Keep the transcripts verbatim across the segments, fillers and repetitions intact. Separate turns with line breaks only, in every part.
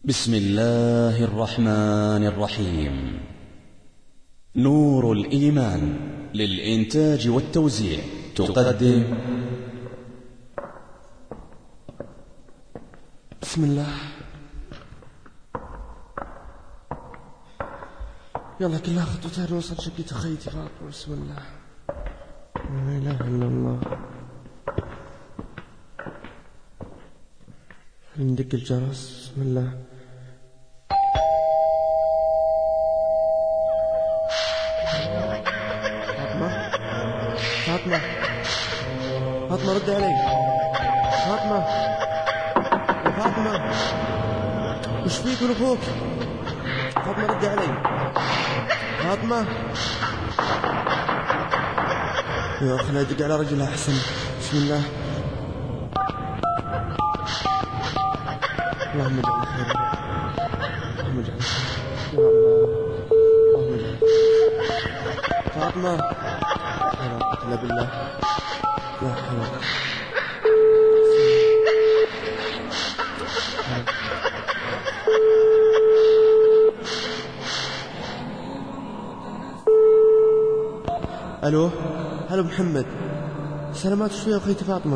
بسم الله الرحمن الرحيم. نور الإيمان للإنتاج والتوزيع تقدم
بسم الله. يلا كلها خطوتين نوصل شقة خيتي فاطمة. بسم الله، لا إله إلا الله. ندق الجرس. بسم الله. فاطمة فاطمة فاطمة رد علي. فاطمة يا فاطمة، وش فيك من أخوك؟ فاطمة رد علي. فاطمة يا أخي لا أدق على رجلها أحسن. بسم الله. اللهم اجعل خير، اللهم اجعل خير يا الله، اللهم اجعل. فاطمة لا قوة إلا بالله، لا حول. الو هلو محمد، سلامات. شوية أخيتي فاطمة.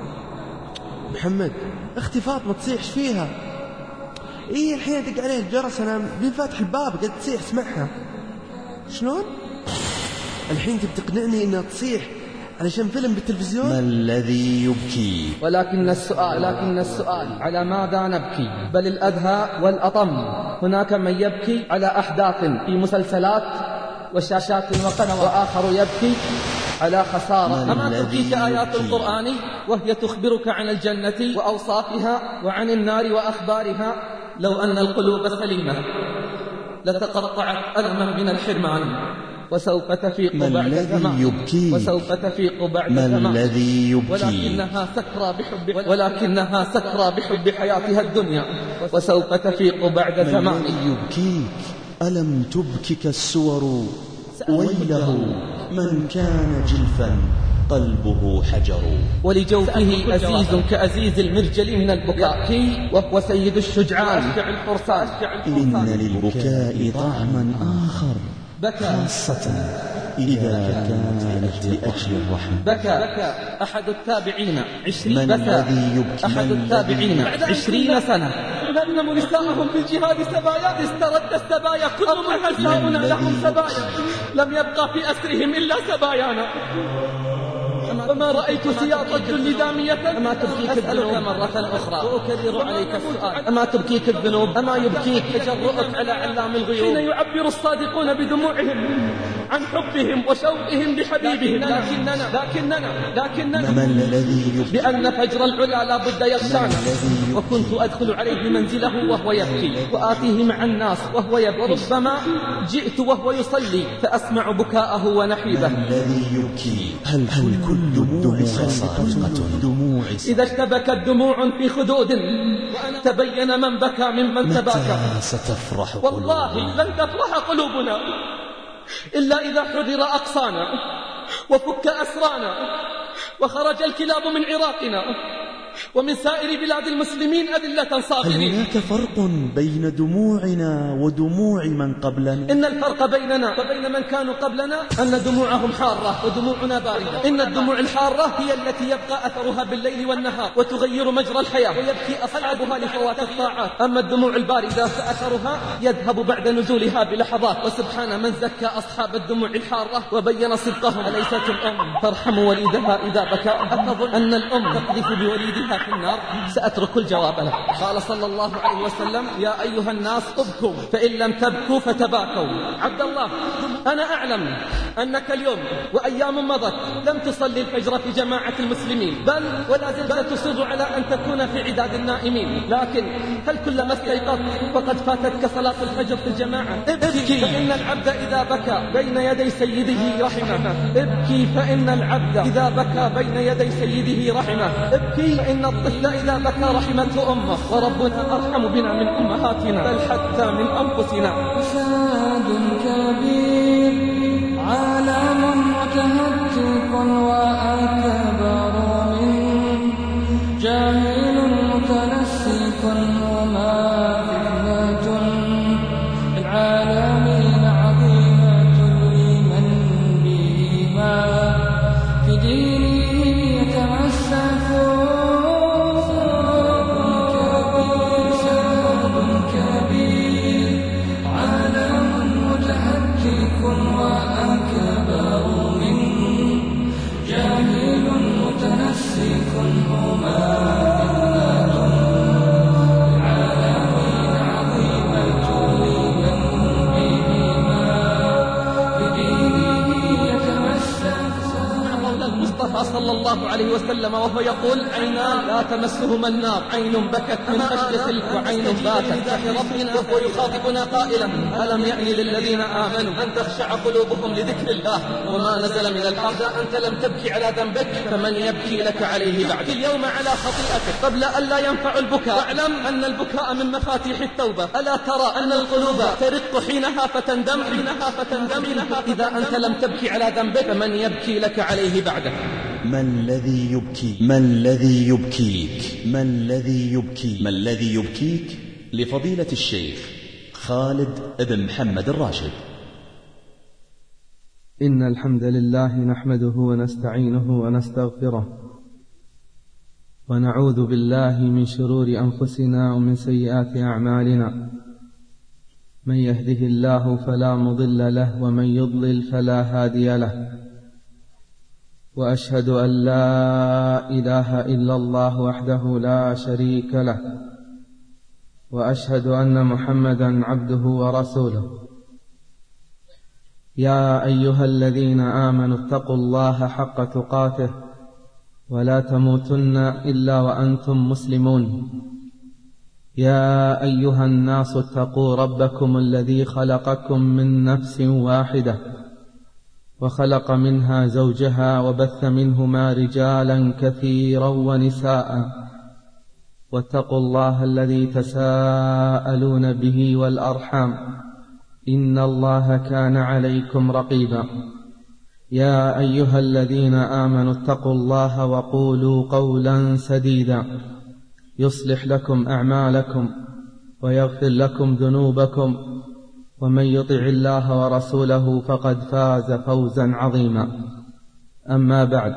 محمد اختي فاطمة تصيح فيها. ايه الحين ادق عليه الجرس، انا بين فاتح الباب قد تصيح. اسمعها. شلون الحين تبي تقنعني انها تصيح علشان فيلم بالتلفزيون؟
ما الذي يبكي؟
ولكن السؤال لكن السؤال على ماذا نبكي؟ بل الأدهى والأطم. هناك من يبكي على أحداث في مسلسلات وشاشات وقنوات، وآخر يبكي على خسارة. أما تبكيك آيات القرآن وهي تخبرك عن الجنة وأوصافها وعن النار وأخبارها. لو أن القلوب سليمة لتقطعت ألما من الحرمان، وسوف تفيق بعد زمان، وسوف تفيق بعد زمان.
ما الذي يبكي؟
ولكنها سكرى بحب ولكنها سكرى بحب حياتها الدنيا، وسوف تفيق بعد زمان.
ما الذي يبكيك؟ ألم تبكك السور؟ ويله من كان جلفا قلبه حجر.
ولجوفه أزيز كأزيز المرجل من البكاء، وهو سيد الشجعان الفرسان.
إن للبكاء طعما آخر،
بكى
خاصة إذا كانت لأجل الرحمة.
بكى أحد التابعين عشرين
من
بكى
الذي يبكي؟
أحد التابعين عشرين سنة غنموا نساءهم في الجهاد سبايا، استرد السبايا كل من نساؤنا لهم سبايا، لم يبقى في أسرهم إلا سبايانا. وما رأيت سياط الذل دامية. أما تبكيك الذنوب مرة أخرى وأكرر عليك السؤال، أما تبكيك الذنوب؟ أما يبكيك تجرؤك على علام الغيوب حين يعبر الصادقون بدموعهم عن حبهم وشوقهم لحبيبهم؟ لكننا لكننا لكننا
ما الذي يبكي؟
بأن فجر العلا لا بد يغشانا، وكنت أدخل عليه منزله وهو يبكي، وآتيه مع الناس وهو يبكي، وربما جئت وهو يصلي فأسمع بكاءه ونحيبه.
ما الذي يبكي؟ هل هل كل الدموع صادقة؟ دموع
إذا اشتبكت دموع في خدود تبين من بكى ممن تباكى.
متى ستفرح قلوبنا؟
والله لن تفرح قلوبنا إلا إذا حرر أقصانا وفك أسرانا وخرج الكلاب من عراقنا ومن سائر بلاد المسلمين أذلة
هل
صاغرين.
هناك فرق بين دموعنا ودموع من قبلنا؟
إن الفرق بيننا وبين من كانوا قبلنا أن دموعهم حارة ودموعنا باردة. إن الدموع الحارة هي التي يبقى أثرها بالليل والنهار وتغير مجرى الحياة ويبكي أصحابها لفوات الطاعات. أما الدموع الباردة فأثرها يذهب بعد نزولها بلحظات. وسبحان من زكى أصحاب الدموع الحارة وبين صدقهم. أليست الأم ترحم وليدها إذا بكى؟ أتظن أن الأم تقذف بوليدها في النار؟ سأترك الجواب له. قال صلى الله عليه وسلم: يا أيها الناس ابكوا فإن لم تبكوا فتباكوا. عبد الله، أنا أعلم أنك اليوم وأيام مضت لم تصلي الفجر في جماعة المسلمين، بل ولا زلت تصر على أن تكون في عداد النائمين، لكن هل كلما استيقظت وقد فاتتك صلاة الفجر في الجماعة؟ ابكي فإن العبد إذا بكى بين يدي سيده رحمه. ابكي فإن العبد إذا بكى بين يدي سيده رحمه. ابكي فإن الطفل إذا بكى رحمته أمه، وربنا أرحم بنا من أمهاتنا بل حتى من أنفسنا.
فساد كبير عالم متهتك وأكبر من جاهل متنسك وما في
عليه وسلم وهو يقول: عينان لا تمسهما النار، عين بكت من خشية وعين باتت ربنا، وهو يخاطبنا قائلا: ألم يأن للذين آمنوا أن تخشع قلوبهم لذكر الله وما نزل من الحق. أنت لم تبكي على ذنبك فمن يبكي لك عليه بعد. اليوم على خطيئتك قبل أن لا ينفع البكاء، واعلم أن البكاء من مفاتيح التوبة. ألا ترى أن القلوب ترق حينها فتندم حينها فتندم إذا أنت لم تبكي على ذنبك فمن يبكي لك عليه بعده.
ما الذي يبكي ما الذي يبكيك ما الذي يبكي ما الذي يبكيك لفضيلة الشيخ خالد بن محمد الراشد.
إن الحمد لله نحمده ونستعينه ونستغفره، ونعوذ بالله من شرور أنفسنا ومن سيئات أعمالنا. من يهده الله فلا مضل له، ومن يضلل فلا هادي له. وأشهد أن لا إله إلا الله وحده لا شريك له، وأشهد أن محمدا عبده ورسوله. يا أيها الذين آمنوا اتقوا الله حق تقاته ولا تموتن إلا وأنتم مسلمون. يا أيها الناس اتقوا ربكم الذي خلقكم من نفس واحدة وخلق منها زوجها وبث منهما رجالا كثيرا ونساء، واتقوا الله الذي تساءلون به والأرحام، إن الله كان عليكم رقيبا. يا أيها الذين آمنوا اتقوا الله وقولوا قولا سديدا يصلح لكم أعمالكم ويغفر لكم ذنوبكم، ومن يطع الله ورسوله فقد فاز فوزا عظيما. أما بعد،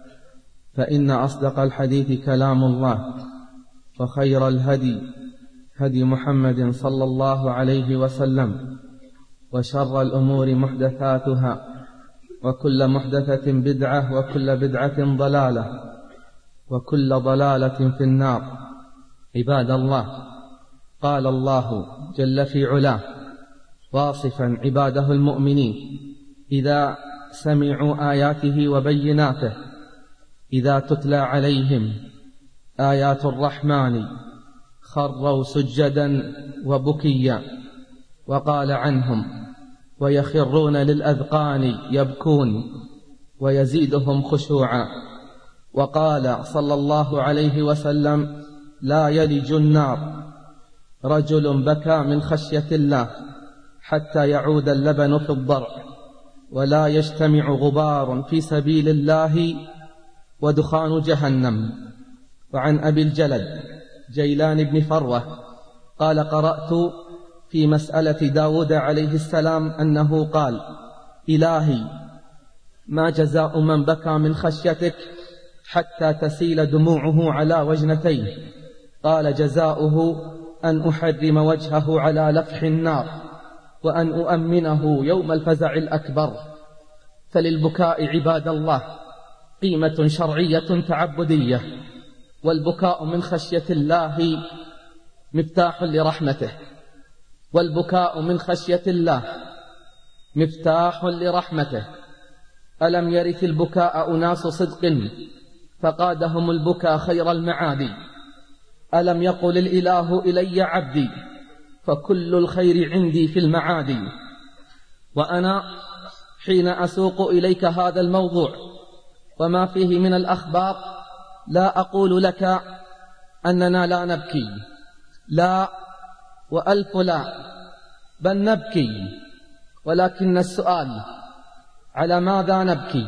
فإن أصدق الحديث كلام الله، وخير الهدي هدي محمد صلى الله عليه وسلم، وشر الأمور محدثاتها، وكل محدثة بدعة، وكل بدعة ضلالة، وكل ضلالة في النار. عباد الله، قال الله جل في علاه واصفا عباده المؤمنين إذا سمعوا آياته وبيناته: إذا تتلى عليهم آيات الرحمن خروا سجدا وبكيا. وقال عنهم: ويخرون للأذقان يبكون ويزيدهم خشوعا. وقال صلى الله عليه وسلم: لا يلج النار رجل بكى من خشية الله حتى يعود اللبن في الضرع، ولا يجتمع غبار في سبيل الله ودخان جهنم. وعن أبي الجلد جيلان بن فروة قال: قرأت في مسألة داود عليه السلام أنه قال: إلهي، ما جزاء من بكى من خشيتك حتى تسيل دموعه على وجنتيه؟ قال: جزاؤه أن أحرم وجهه على لفح النار، وأن أؤمنه يوم الفزع الأكبر. فللبكاء عباد الله قيمة شرعية تعبدية، والبكاء من خشية الله مفتاح لرحمته، والبكاء من خشية الله مفتاح لرحمته. ألم يرث البكاء أناس صدق فقادهم البكاء خير المعادي؟ ألم يقل الإله إلي عبدي فكل الخير عندي في المعادي؟ وأنا حين أسوق إليك هذا الموضوع وما فيه من الأخبار لا أقول لك أننا لا نبكي، لا وألف لا، بل نبكي، ولكن السؤال: على ماذا نبكي؟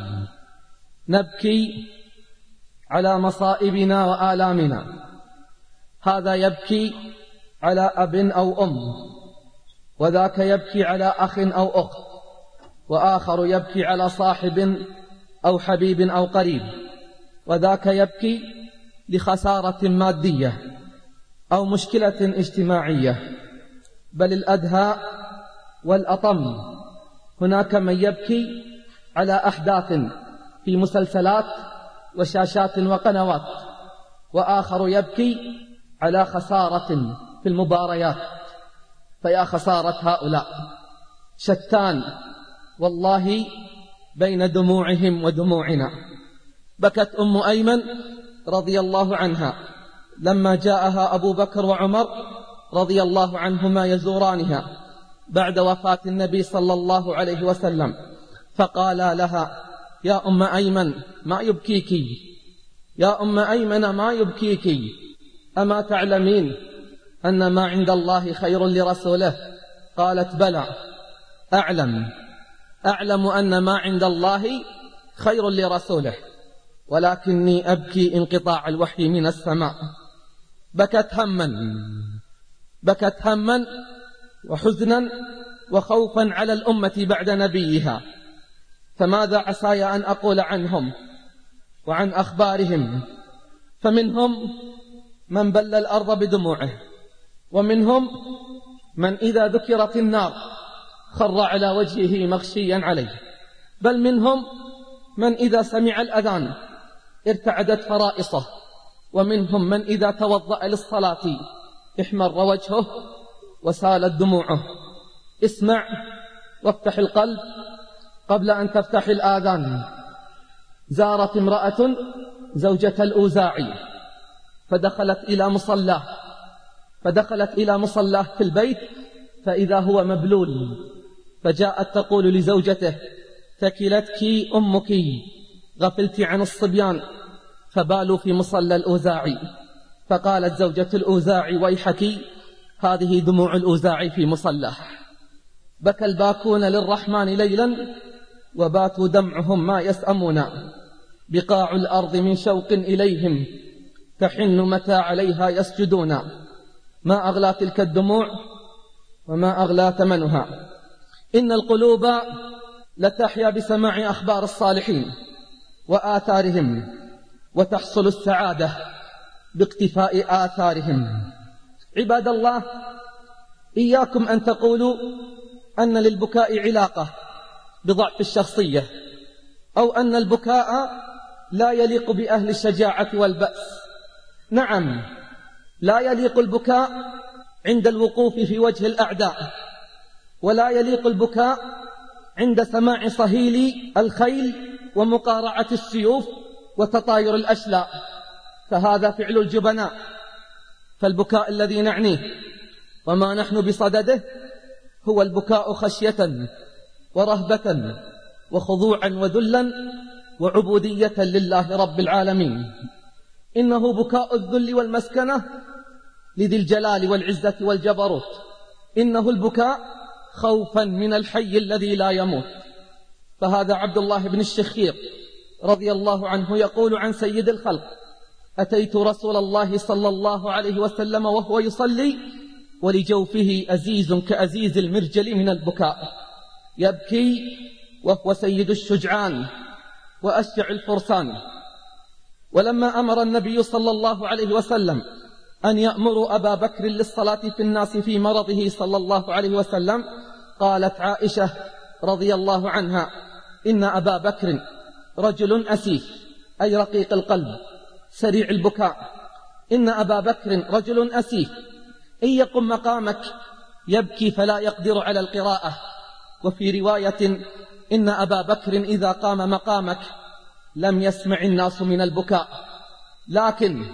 نبكي على مصائبنا وآلامنا. هذا يبكي على أب أو أم، وذاك يبكي على أخ أو أخت، وآخر يبكي على صاحب أو حبيب أو قريب، وذاك يبكي لخسارة مادية أو مشكلة اجتماعية. بل الأدهى والأطم، هناك من يبكي على أحداث في مسلسلات وشاشات وقنوات، وآخر يبكي على خسارة في المباريات. فيا خسارة هؤلاء، شتان والله بين دموعهم ودموعنا،
بكت أم أيمن رضي الله عنها لما جاءها أبو بكر وعمر رضي الله عنهما يزورانها بعد وفاة النبي صلى الله عليه وسلم، فقالا لها: يا أم أيمن ما يبكيك؟ يا أم أيمن ما يبكيك؟ أما تعلمين أن ما عند الله خير لرسوله؟ قالت: بلى أعلم أعلم أن ما عند الله خير لرسوله، ولكني أبكي انقطاع الوحي من السماء. بكت هما بكت هما وحزنا وخوفا على الأمة بعد نبيها. فماذا عساي أن أقول عنهم وعن أخبارهم؟ فمنهم من بل الأرض بدموعه، ومنهم من إذا ذكرت النار خر على وجهه مغشيا عليه، بل منهم من إذا سمع الأذان ارتعدت فرائصه، ومنهم من إذا توضأ للصلاة احمر وجهه وسالت دموعه. اسمع وافتح القلب قبل أن تفتح الآذان. زارت امرأة زوجة الأوزاعي فدخلت إلى مصلاه فدخلت إلى مصلاه في البيت فإذا هو مبلول، فجاءت تقول لزوجته: ثكلتك أمك، غفلت عن الصبيان فبالوا في مصلى الأوزاعي. فقالت زوجة الأوزاعي: ويحك، هذه دموع الأوزاعي في مصلاه. بكى الباكون للرحمن ليلا وباتوا دمعهم ما يسأمون، بقاع الأرض من شوق إليهم تحن متى عليها يسجدون. ما أغلى تلك الدموع وما أغلى ثمنها. إن القلوب لتحيا بسماع أخبار الصالحين وآثارهم، وتحصل السعادة باقتفاء آثارهم. عباد الله، إياكم أن تقولوا أن للبكاء علاقة بضعف الشخصية، أو أن البكاء لا يليق بأهل الشجاعة والبأس. نعم، لا يليق البكاء عند الوقوف في وجه الأعداء، ولا يليق البكاء عند سماع صهيل الخيل ومقارعة السيوف وتطاير الأشلاء، فهذا فعل الجبناء. فالبكاء الذي نعنيه وما نحن بصدده هو البكاء خشية ورهبة وخضوعا وذلا وعبودية لله رب العالمين. إنه بكاء الذل والمسكنة لذي الجلال والعزة والجبروت. إنه البكاء خوفا من الحي الذي لا يموت. فهذا عبد الله بن الشخير رضي الله عنه يقول عن سيد الخلق: أتيت رسول الله صلى الله عليه وسلم وهو يصلي ولجوفه أزيز كأزيز المرجل من البكاء، يبكي وهو سيد الشجعان وأشجع الفرسان. ولما أمر النبي صلى الله عليه وسلم أن يأمر أبا بكر للصلاة في الناس في مرضه صلى الله عليه وسلم، قالت عائشة رضي الله عنها: إن أبا بكر رجل أسيف، أي رقيق القلب سريع البكاء. إن أبا بكر رجل أسيف، إن يقم مقامك يبكي فلا يقدر على القراءة. وفي رواية: إن أبا بكر إذا قام مقامك لم يسمع الناس من البكاء. لكن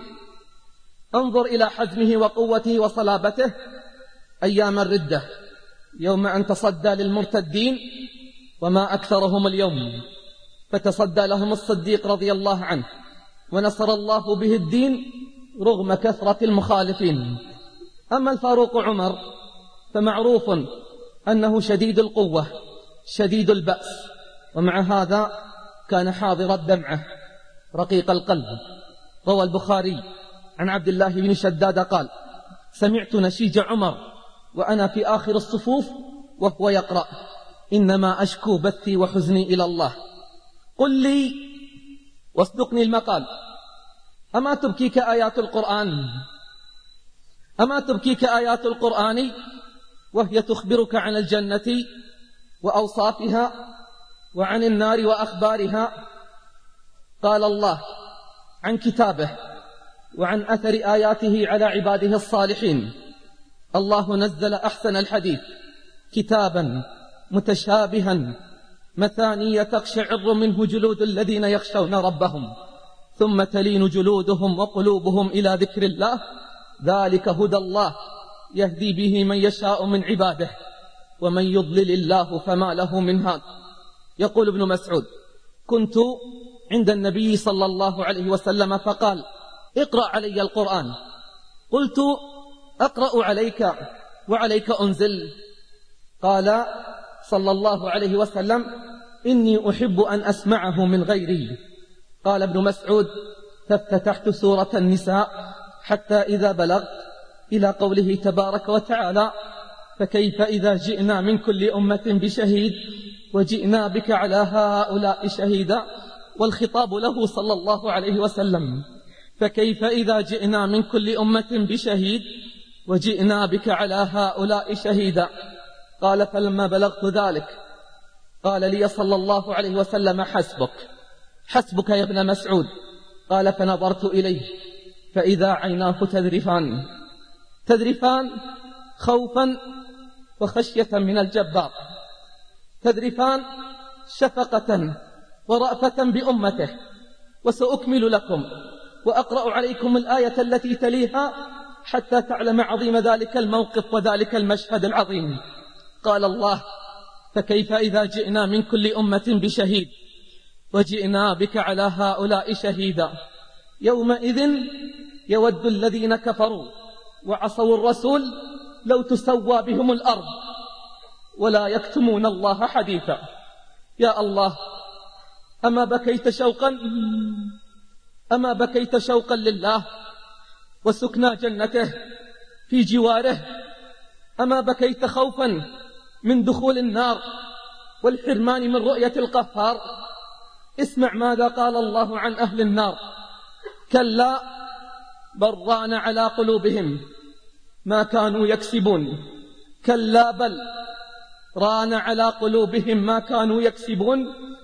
انظر إلى حزمه وقوته وصلابته أيام الردة، يوم أن تصدى للمرتدين وما أكثرهم اليوم، فتصدى لهم الصديق رضي الله عنه ونصر الله به الدين رغم كثرة المخالفين. أما الفاروق عمر فمعروف أنه شديد القوة شديد البأس، ومع هذا كان حاضر الدمعة رقيق القلب. روى البخاري عن عبد الله بن شداد قال: سمعت نشيج عمر وأنا في آخر الصفوف وهو يقرأ: إنما أشكو بثي وحزني إلى الله. قل لي واصدقني المقال، أما تبكيك آيات القرآن أما تبكيك آيات القرآن وهي تخبرك عن الجنة وأوصافها وعن النار وأخبارها؟ قال الله عن كتابه وعن أثر آياته على عباده الصالحين: الله نزل أحسن الحديث كتابا متشابها مثانية تقشعر منه جلود الذين يخشون ربهم ثم تلين جلودهم وقلوبهم إلى ذكر الله، ذلك هدى الله يهدي به من يشاء من عباده، ومن يضلل الله فما له من هاد. يقول ابن مسعود: كنت عند النبي صلى الله عليه وسلم فقال: اقرأ علي القرآن. قلت: أقرأ عليك وعليك أنزل؟ قال صلى الله عليه وسلم: إني أحب أن أسمعه من غيري. قال ابن مسعود: فافتتحت سورة النساء حتى إذا بلغت إلى قوله تبارك وتعالى: فكيف إذا جئنا من كل أمة بشهيد وجئنا بك على هؤلاء شهيدا، والخطاب له صلى الله عليه وسلم: فكيف إذا جئنا من كل أمة بشهيد وجئنا بك على هؤلاء شهيدا. قال: فلما بلغت ذلك قال لي صلى الله عليه وسلم: حسبك حسبك يا ابن مسعود. قال: فنظرت إليه فإذا عيناه تذرفان تذرفان خوفا وخشية من الجبار، تذرفان شفقة ورأفة بأمته. وسأكمل لكم وأقرأ عليكم الآية التي تليها حتى تعلم عظيم ذلك الموقف وذلك المشهد العظيم. قال الله: فكيف إذا جئنا من كل أمة بشهيد وجئنا بك على هؤلاء شهيدا، يومئذ يود الذين كفروا وعصوا الرسول لو تسوى بهم الأرض ولا يكتمون الله حديثا. يا الله، أما بكيت شوقا أما بكيت شوقا لله وسكنى جنته في جواره؟ أما بكيت خوفا من دخول النار والحرمان من رؤية القهار؟ اسمع ماذا قال الله عن أهل النار: كلا بل ران على قلوبهم ما كانوا يكسبون. كلا بل ران على قلوبهم ما كانوا يكسبون.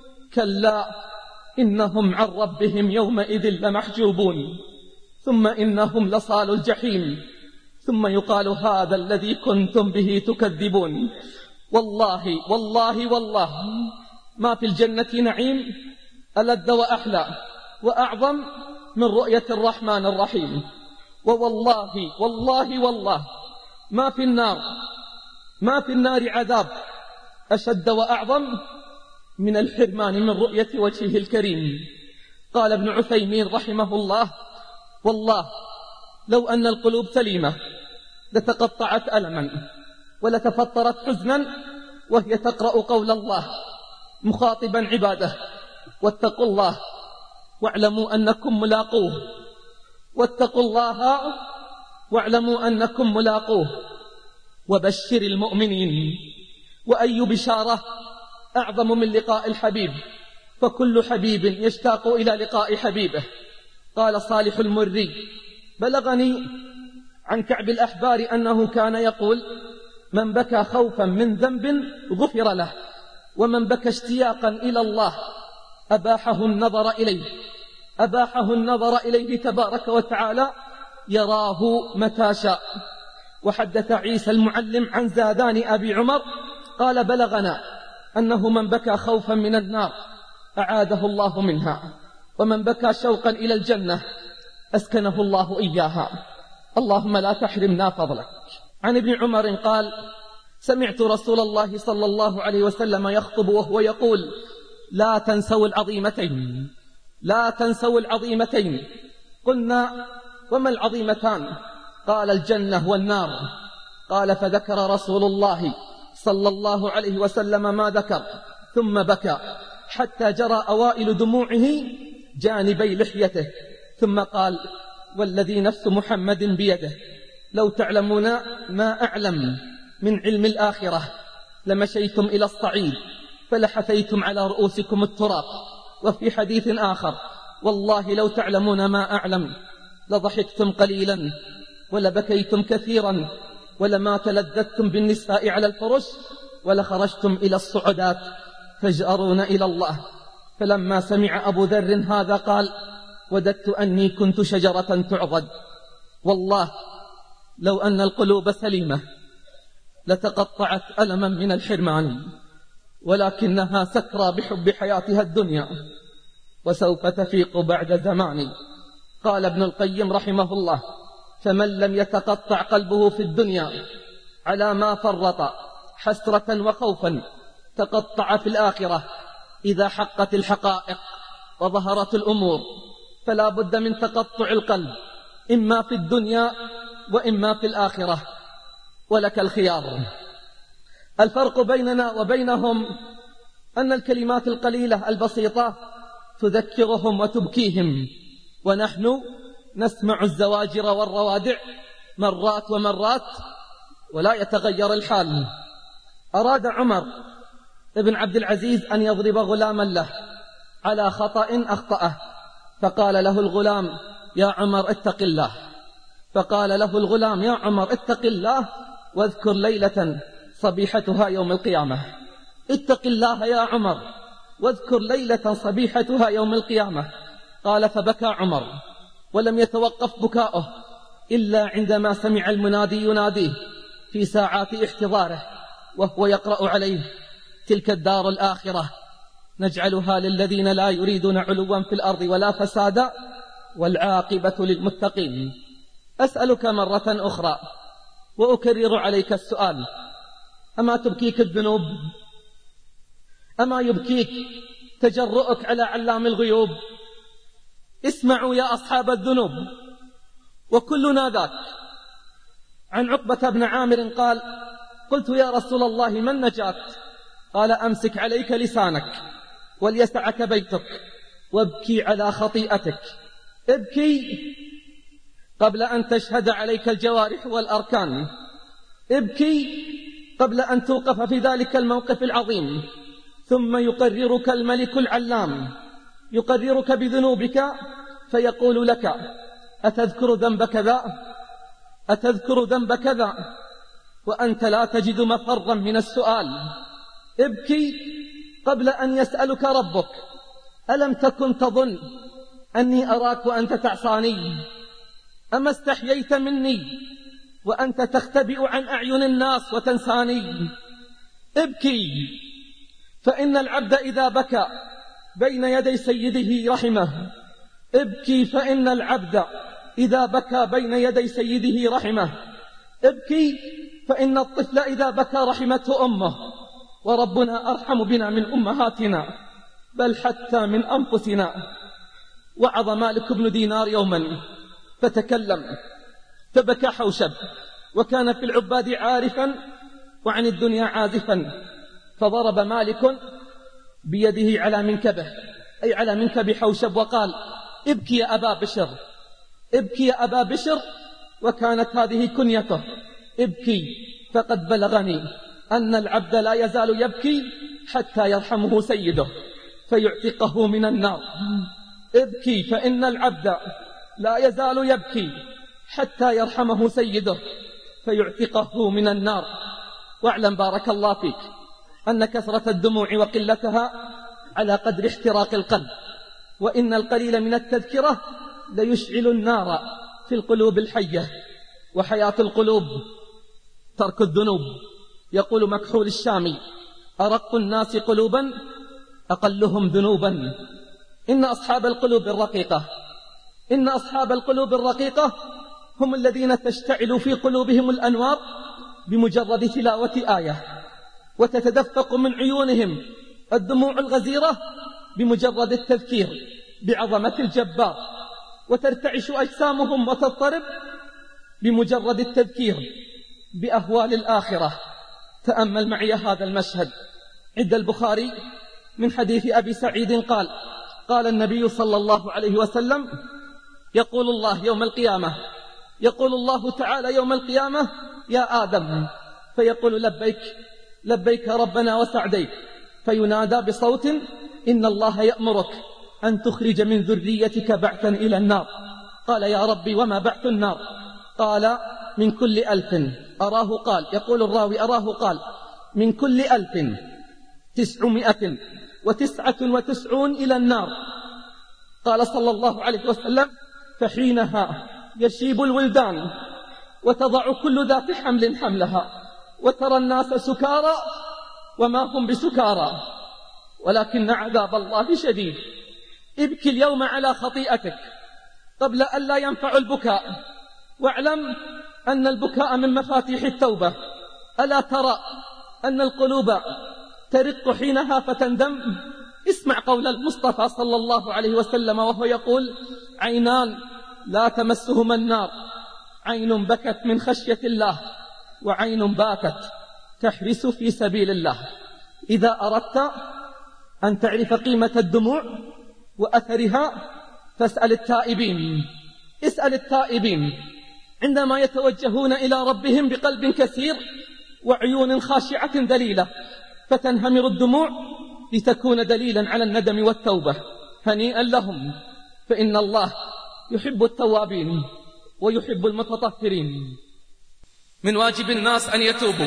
كلا إنهم عن ربهم يومئذ لمحجوبون. ثم إنهم لصال الجحيم. ثم يقال: هذا الذي كنتم به تكذبون. والله والله والله ما في الجنة نعيم ألذ وأحلى وأعظم من رؤية الرحمن الرحيم. ووالله والله والله ما في النار ما في النار عذاب أشد وأعظم من الحرمان من رؤية وجهه الكريم. قال ابن عثيمين رحمه الله: والله لو أن القلوب سليمة لتقطعت ألما ولتفطرت حزنا وهي تقرأ قول الله مخاطبا عباده: واتقوا الله واعلموا أنكم ملاقوه واتقوا الله واعلموا أنكم ملاقوه وبشر المؤمنين. وأي بشارة أعظم من لقاء الحبيب، فكل حبيب يشتاق إلى لقاء حبيبه. قال صالح المري: بلغني عن كعب الأحبار أنه كان يقول: من بكى خوفا من ذنب غفر له، ومن بكى اشتياقا إلى الله أباحه النظر إليه أباحه النظر إليه تبارك وتعالى يراه متى شاء. وحدث عيسى المعلم عن زادان أبي عمر قال: بلغنا أنه من بكى خوفا من النار أعاده الله منها، ومن بكى شوقا إلى الجنة أسكنه الله إياها. اللهم لا تحرمنا فضلك. عن ابن عمر قال: سمعت رسول الله صلى الله عليه وسلم يخطب وهو يقول: لا تنسوا العظيمتين لا تنسوا العظيمتين. قلنا: وما العظيمتان؟ قال: الجنة والنار. قال: فذكر رسول الله صلى الله عليه وسلم ما ذكر، ثم بكى حتى جرى أوائل دموعه جانبي لحيته، ثم قال: والذي نفس محمد بيده لو تعلمون ما أعلم من علم الآخرة لمشيتم إلى الصعيد فلحثيتم على رؤوسكم التراب. وفي حديث آخر: والله لو تعلمون ما أعلم لضحكتم قليلا ولبكيتم كثيرا ولما تلذذتم بالنساء على الفرش ولخرجتم إلى الصعودات تجأرون إلى الله. فلما سمع أبو ذر هذا قال: وددت أني كنت شجرة تعضد. والله لو أن القلوب سليمة لتقطعت ألما من الحرمان، ولكنها سكرى بحب حياتها الدنيا وسوف تفيق بعد زمان. قال ابن القيم رحمه الله: فمن لم يتقطع قلبه في الدنيا على ما فرط حسرة وخوفا تقطع في الآخرة إذا حقت الحقائق وظهرت الأمور، فلا بد من تقطع القلب إما في الدنيا وإما في الآخرة، ولك الخيار. الفرق بيننا وبينهم أن الكلمات القليلة البسيطة تذكرهم وتبكيهم، ونحن نسمع الزواجر والروادع مرات ومرات ولا يتغير الحال. أراد عمر ابن عبد العزيز أن يضرب غلاما له على خطأ أخطأه، فقال له الغلام: يا عمر اتق الله. فقال له الغلام: يا عمر اتق الله واذكر ليلة صبيحتها يوم القيامة. اتق الله يا عمر واذكر ليلة صبيحتها يوم القيامة. قال: فبكى عمر ولم يتوقف بكاؤه إلا عندما سمع المنادي يناديه في ساعات احتضاره وهو يقرأ عليه: تلك الدار الآخرة نجعلها للذين لا يريدون علوا في الأرض ولا فسادا والعاقبة للمتقين. أسألك مرة أخرى وأكرر عليك السؤال: أما تبكيك الذنوب؟ أما يبكيك تجرؤك على علام الغيوب؟ اسمعوا يا أصحاب الذنوب وكلنا ذاك. عن عقبة بن عامر قال: قلت يا رسول الله ما النجاة؟ قال: أمسك عليك لسانك وليسعك بيتك وابكي على خطيئتك. ابكي قبل أن تشهد عليك الجوارح والأركان، ابكي قبل أن توقف في ذلك الموقف العظيم، ثم يقررك الملك العلام، يقررك بذنوبك فيقول لك: أتذكر ذنب كذا؟ أتذكر ذنب كذا؟ وأنت لا تجد مفرا من السؤال. ابكي قبل أن يسألك ربك: ألم تكن تظن أني أراك وأنت تعصاني؟ أما استحييت مني وأنت تختبئ عن أعين الناس وتنساني؟ ابكي، فإن العبد إذا بكى بين يدي سيده رحمه. ابكي فإن العبد إذا بكى بين يدي سيده رحمه. ابكي فإن الطفل إذا بكى رحمته أمه، وربنا أرحم بنا من أمهاتنا بل حتى من أنفسنا. وعظ مالك بن دينار يوما فتكلم فبكى حوشب، وكان في العباد عارفا وعن الدنيا عازفا، فضرب مالك بيده على منكبه أي على منكب حوشب وقال: ابكي يا أبا بشر، ابكي يا أبا بشر. وكانت هذه كنيته: ابكي فقد بلغني أن العبد لا يزال يبكي حتى يرحمه سيده فيعتقه من النار. ابكي فإن العبد لا يزال يبكي حتى يرحمه سيده فيعتقه من النار. واعلم بارك الله فيك أن كثرة الدموع وقلتها على قدر احتراق القلب، وإن القليل من التذكرة ليشعل النار في القلوب الحية. وحياة القلوب ترك الذنوب. يقول مكحول الشامي: أرق الناس قلوبا أقلهم ذنوبا. إن أصحاب القلوب الرقيقة إن أصحاب القلوب الرقيقة هم الذين تشتعل في قلوبهم الأنوار بمجرد تلاوة آية، وتتدفق من عيونهم الدموع الغزيرة بمجرد التذكير بعظمة الجبار، وترتعش أجسامهم وتضطرب بمجرد التذكير بأهوال الآخرة. تأمل معي هذا المشهد عند البخاري من حديث أبي سعيد قال: قال النبي صلى الله عليه وسلم: يقول الله يوم القيامة يقول الله تعالى يوم القيامة: يا آدم، فيقول: لبيك لبيك ربنا وسعديك. فينادى بصوت: إن الله يأمرك أن تخرج من ذريتك بعثا إلى النار. قال: يا ربي وما بعث النار؟ قال: من كل ألف. أراه قال يقول الراوي أراه قال من كل ألف تسعمائة وتسعة وتسعون إلى النار. قال صلى الله عليه وسلم: فحينها يشيب الولدان وتضع كل ذات حمل حملها، وترى الناس سكارى وما هم بسكارى ولكن عذاب الله شديد. ابكي اليوم على خطيئتك قبل أن لا ينفع البكاء، واعلم أن البكاء من مفاتيح التوبة. ألا ترى أن القلوب ترق حينها فتندم؟ اسمع قول المصطفى صلى الله عليه وسلم وهو يقول: عينان لا تمسهما النار، عين بكت من خشية الله، وعين باتت تحرس في سبيل الله. إذا أردت أن تعرف قيمة الدموع وأثرها فاسأل التائبين. اسأل التائبين عندما يتوجهون إلى ربهم بقلب كثير وعيون خاشعة ذليلة، فتنهمر الدموع لتكون دليلا على الندم والتوبة. هنيئا لهم، فإن الله يحب التوابين ويحب المتطهرين. من واجب الناس أن يتوبوا،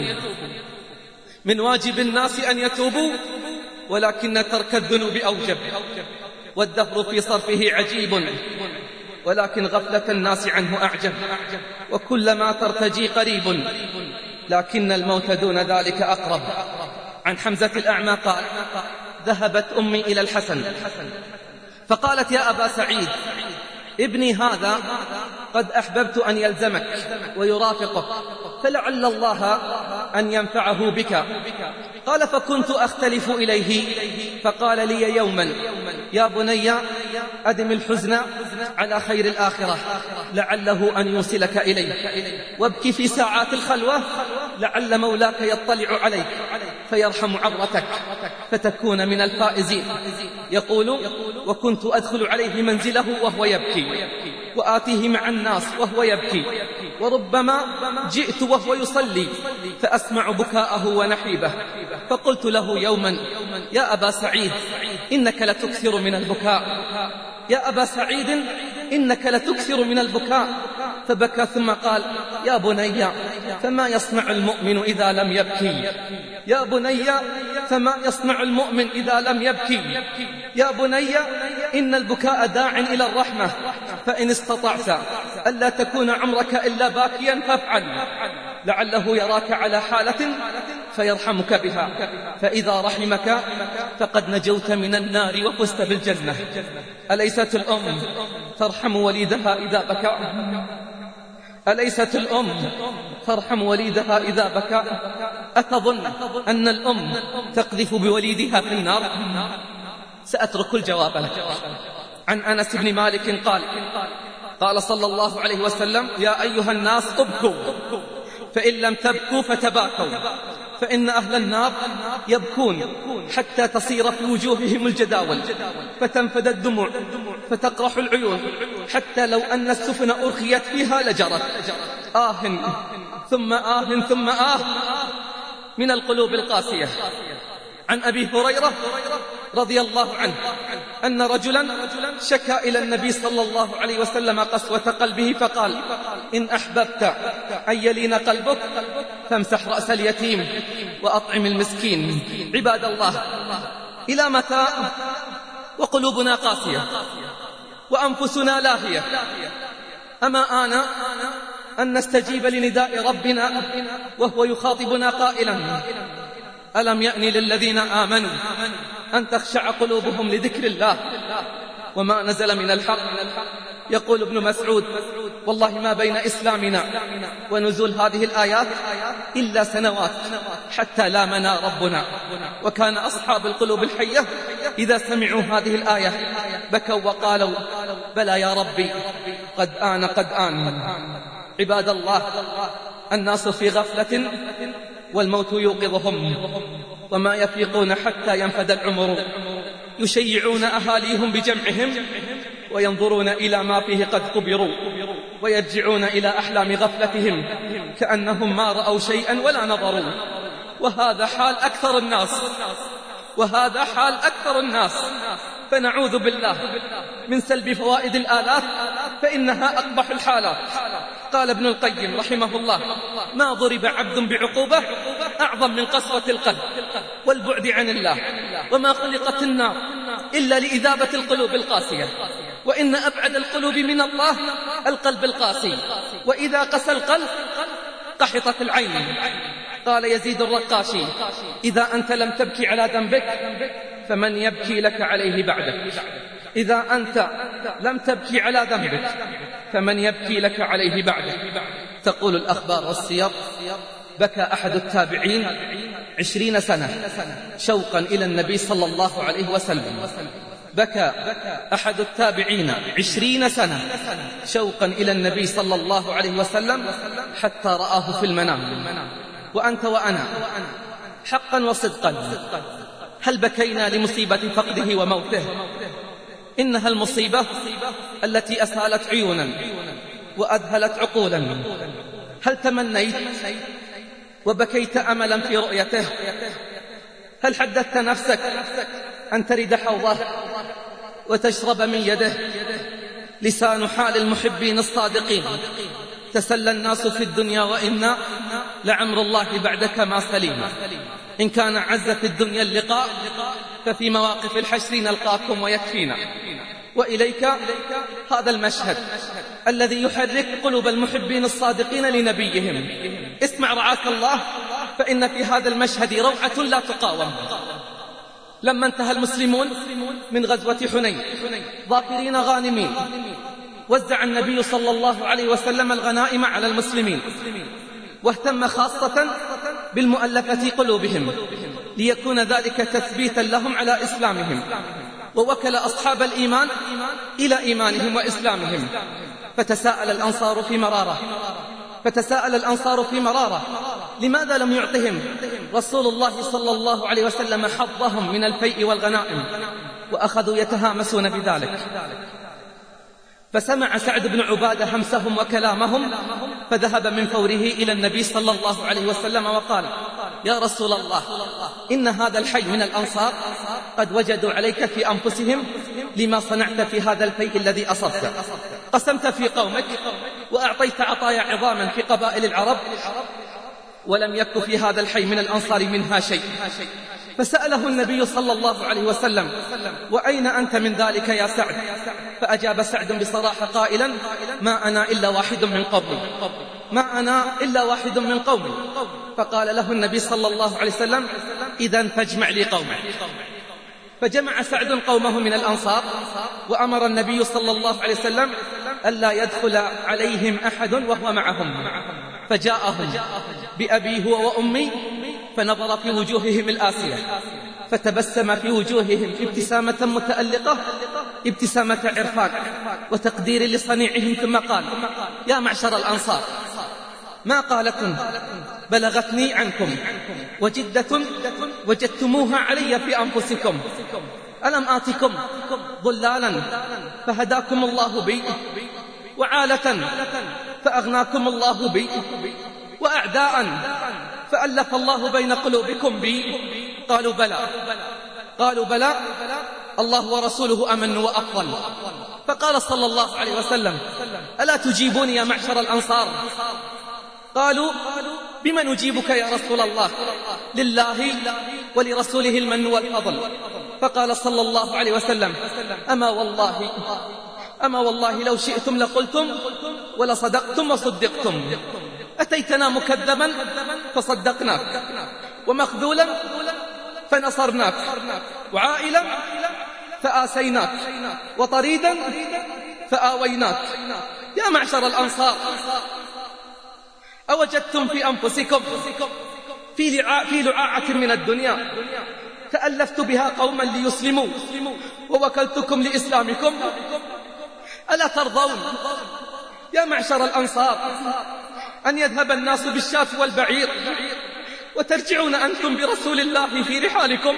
من واجب الناس أن يتوبوا، ولكن ترك الذنوب أوجب. والدهر في صرفه عجيب، ولكن غفلة الناس عنه أعجب. وكلما ترتجي قريب، لكن الموت دون ذلك أقرب. عن حمزة الأعمى قال: ذهبت أمي إلى الحسن فقالت: يا أبا سعيد، ابني هذا قد أحببت أن يلزمك ويرافقك، فلعل الله أن ينفعه بك. قال: فكنت أختلف إليه، فقال لي يوما: يا بني، أدم الحزن على خير الآخرة، لعله أن يوصلك إليه، وابكي في ساعات الخلوة، لعل مولاك يطلع عليك فيرحم عبرتك فتكون من الفائزين. يقول: وكنت أدخل عليه منزله وهو يبكي، وآتيه مع الناس وهو يبكي، وربما جئت وهو يصلي فأسمع بكاءه ونحيبه، فقلت له يوما: يا أبا سعيد، إنك لتكثر من البكاء، يا أبا سعيد إنك لتكثر من البكاء. فبكى ثم قال: يا بني، فما يصنع المؤمن إذا لم يبكي؟ يا بني، فما يصنع المؤمن إذا لم يبكي؟ يا بني، إن البكاء داع إلى الرحمة، فإن استطعت ألا تكون عمرك إلا باكيا فافعل، لعله يراك على حالة فيرحمك بها، فإذا رحمك فقد نجوت من النار وفزت بالجنة. أليست الأم ترحم وليدها إذا بكى؟ أليست الأم ترحم وليدها إذا بكى؟ أتظن أن الأم تقذف بوليدها في النار؟ سأترك الجواب لك. عن أنس بن مالك قال: قال صلى الله عليه وسلم: يا أيها الناس ابكوا، فإن لم تبكوا فتباكوا، فإن أهل النار يبكون حتى تصير في وجوههم الجداول، فتنفد الدموع، فتقرح العيون، حتى لو أن السفن أرخيت فيها لجرت. آه ثم آه ثم آه من القلوب القاسية. عن أبي هريرة رضي الله عنه أن رجلا شكا إلى النبي صلى الله عليه وسلم قسوة قلبه، فقال: إن أحببت أن يلين قلبك فامسح رأس اليتيم وأطعم المسكين. عباد الله، إلى متى وقلوبنا قاسية وأنفسنا لاهية؟ أما آن أن نستجيب لنداء ربنا وهو يخاطبنا قائلا: ألم يأن للذين آمنوا أن تخشع قلوبهم لذكر الله وما نزل من الحق؟ يقول ابن مسعود: والله ما بين إسلامنا ونزول هذه الآيات إلا سنوات حتى لامنا ربنا. وكان أصحاب القلوب الحية إذا سمعوا هذه الآية بكوا وقالوا: بلى يا ربي، قد آن قد آن. عباد الله، الناس في غفلة والموت يوقظهم، وما يفيقون حتى ينفد العمر. يشيعون أهاليهم بجمعهم وينظرون إلى ما فيه قد قبروا، ويرجعون إلى أحلام غفلتهم كأنهم ما رأوا شيئا ولا نظروا. وهذا حال أكثر الناس، وهذا حال أكثر الناس. فنعوذ بالله من سلب فوائد الآلات، فإنها أقبح الحالات. قال ابن القيم رحمه الله: ما ضرب عبد بعقوبة أعظم من قسوة القلب والبعد عن الله، وما خلقت النار إلا لإذابة القلوب القاسية، وإن أبعد القلوب من الله القلب القاسي، وإذا قسى القلب قحطت العين. قال يزيد الرقاشي: إذا أنت لم تبكي على ذنبك فمن يبكي لك عليه بعدك؟ إذا أنت لم تبكي على ذنبك فمن يبكي لك عليه بعده. تقول الأخبار والسير: بكى أحد التابعين عشرين سنة شوقا إلى النبي صلى الله عليه وسلم. بكى أحد التابعين عشرين سنة شوقا إلى النبي صلى الله عليه وسلم حتى رآه في المنام. وأنت وأنا حقا وصدقا هل بكينا لمصيبة فقده وموته؟ إنها المصيبة التي أسالت عيونا وأذهلت عقولا. هل تمنيت وبكيت أملا في رؤيته؟ هل حدثت نفسك أن ترد حوضه وتشرب من يده؟ لسان حال المحبين الصادقين: تسلى الناس في الدنيا وإنا لعمر الله بعدك ما سليما. إن كان عز في الدنيا اللقاء ففي مواقف الحشر نلقاكم ويكفينا. وإليك هذا المشهد الذي يحرك قلوب المحبين الصادقين لنبيهم. اسمع رعاك الله، فإن في هذا المشهد روعة لا تقاوم. لما انتهى المسلمون من غزوة حنين ظافرين غانمين، وزع النبي صلى الله عليه وسلم الغنائم على المسلمين، واهتم خاصة بالمؤلفة قلوبهم ليكون ذلك تثبيتا لهم على إسلامهم، ووكل أصحاب الإيمان إلى إيمانهم وإسلامهم. فتساءل الأنصار في مرارة فتساءل الأنصار في مرارة لماذا لم يعطهم رسول الله صلى الله عليه وسلم حظهم من الفيء والغنائم؟ وأخذوا يتهامسون بذلك. فسمع سعد بن عبادة همسهم وكلامهم، فذهب من فوره إلى النبي صلى الله عليه وسلم وقال: يا رسول الله، إن هذا الحي من الأنصار قد وجدوا عليك في أنفسهم لما صنعت في هذا الفيء الذي أصبت. قسمت في قومك وأعطيت عطايا عظاما في قبائل العرب، ولم يك في هذا الحي من الأنصار منها شيء. فسأله النبي صلى الله عليه وسلم: وأين أنت من ذلك يا سعد؟ فأجاب سعد بصراحة قائلا: ما أنا إلا واحد من قومي ما أنا إلا واحد من قومي فقال له النبي صلى الله عليه وسلم: إذن فاجمع لي قومك. فجمع سعد قومه من الأنصار، وأمر النبي صلى الله عليه وسلم ألا يدخل عليهم أحد وهو معهم. فجاءهم بأبي هو وأمي، فنظر في وجوههم الآسية، فتبسم في وجوههم ابتسامة متألقة، ابتسامة عرفان وتقدير لصنيعهم، ثم قال: يا معشر الأنصار، ما قالة بلغتني عنكم وجدة وجدتموها علي في أنفسكم. ألم آتكم ضلالا فهداكم الله بي، وعالة فأغناكم الله بي، وأعداء فألف الله بين قلوبكم بي؟ قالوا بلى قالوا بلى الله ورسوله أمن وأفضل. فقال صلى الله عليه وسلم: ألا تجيبون يا معشر الأنصار؟ قالوا: بما نجيبك يا رسول الله؟ لله ولرسوله المن والفضل. فقال صلى الله عليه وسلم: أما والله أما والله لو شئتم لقلتم ولصدقتم وصدقتم. أتيتنا مكذبا فصدقناك، ومخذولا فنصرناك، وعائلا فآسيناك، وطريدا فآويناك. يا معشر الأنصار، أوجدتم في أنفسكم في لعاعة, في لعاعة من الدنيا تألفت بها قوما ليسلموا ووكلتكم لإسلامكم؟ ألا ترضون يا معشر الأنصار أن يذهب الناس بالشاة والبعير وترجعون أنتم برسول الله في رحالكم؟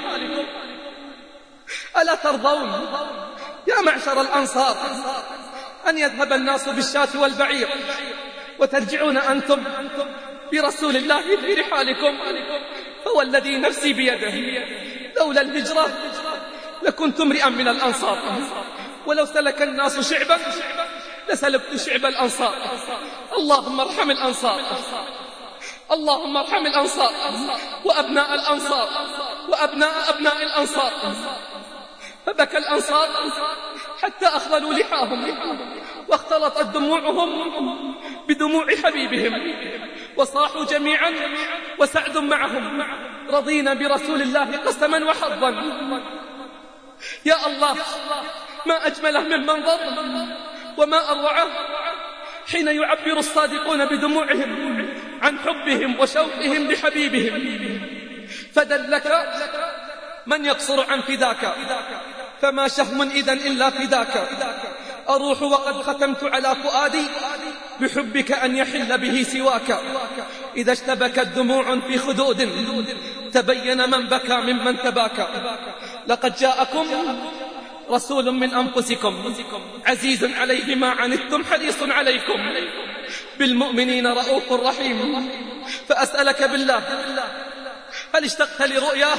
ألا ترضون يا معشر الأنصار أن يذهب الناس بالشاة والبعير وترجعون أنتم برسول الله في رحالكم؟ فهو الذي نفسي بيده، لولا الهجرة لكنت امرئا من الأنصار، ولو سلك الناس شعبا لسلكت شعب الأنصار. اللهم ارحم الأنصار، اللهم ارحم الأنصار وأبناء الأنصار وأبناء أبناء الأنصار. فبكى الأنصار حتى أخذلوا لحاهم، واختلطت دموعهم بدموع حبيبهم، وصاحوا جميعا وسعد معهم: رضينا برسول الله قسما وحظا. يا الله ما أجمله من منظر وما أروعه حين يعبر الصادقون بدموعهم عن حبهم وشوقهم لحبيبهم. فدلك من يقصر عن فداك، فما شهم إذن إلا فداك. أروح وقد ختمت على فؤادي بحبك أن يحل به سواك. إذا اشتبكت دموع في خدود تبين من بكى ممن تباكى. لقد جاءكم رسول من أنفسكم عزيز عليه ما عنتم حريص عليكم بالمؤمنين رؤوف رحيم. فأسألك بالله، هل اشتقت لرؤياه؟